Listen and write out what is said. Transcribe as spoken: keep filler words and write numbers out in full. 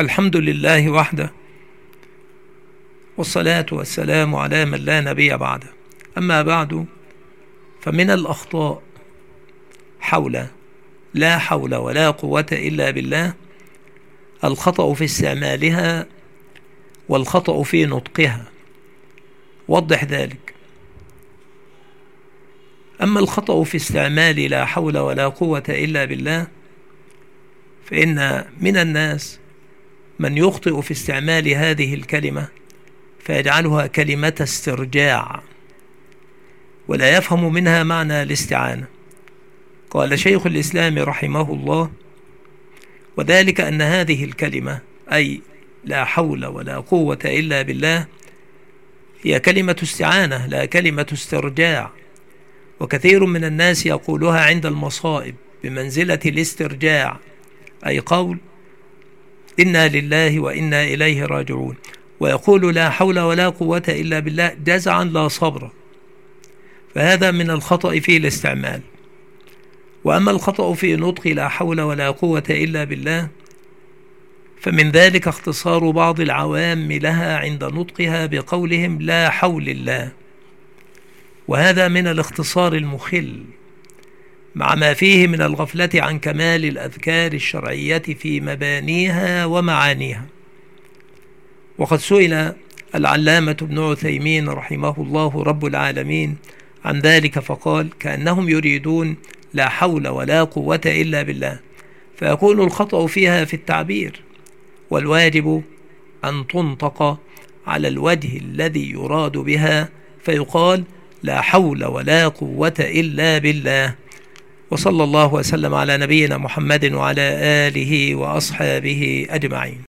الحمد لله وحده، والصلاة والسلام على من لا نبي بعده. أما بعد، فمن الأخطاء حول لا حول ولا قوة إلا بالله الخطأ في استعمالها والخطأ في نطقها. وضح ذلك. أما الخطأ في استعمال لا حول ولا قوة إلا بالله، فإن من الناس من يخطئ في استعمال هذه الكلمة فيجعلها كلمة استرجاع، ولا يفهم منها معنى الاستعانة. قال شيخ الإسلام رحمه الله: وذلك أن هذه الكلمة، أي لا حول ولا قوة إلا بالله، هي كلمة استعانة لا كلمة استرجاع. وكثير من الناس يقولها عند المصائب بمنزلة الاسترجاع، أي قول إنا لله وإنا إليه راجعون، ويقول لا حول ولا قوة إلا بالله جزعا لا صبرا. فهذا من الخطأ في الاستعمال. وأما الخطأ في نطق لا حول ولا قوة إلا بالله، فمن ذلك اختصار بعض العوام لها عند نطقها بقولهم لا حول الله، وهذا من الاختصار المخل، مع ما فيه من الغفلة عن كمال الأذكار الشرعية في مبانيها ومعانيها. وقد سئل العلامة ابن عثيمين رحمه الله رب العالمين عن ذلك فقال: كأنهم يريدون لا حول ولا قوة إلا بالله، فيكون الخطأ فيها في التعبير، والواجب أن تنطق على الوجه الذي يراد بها، فيقال لا حول ولا قوة إلا بالله. وصلى الله وسلم على نبينا محمد وعلى آله وأصحابه أجمعين.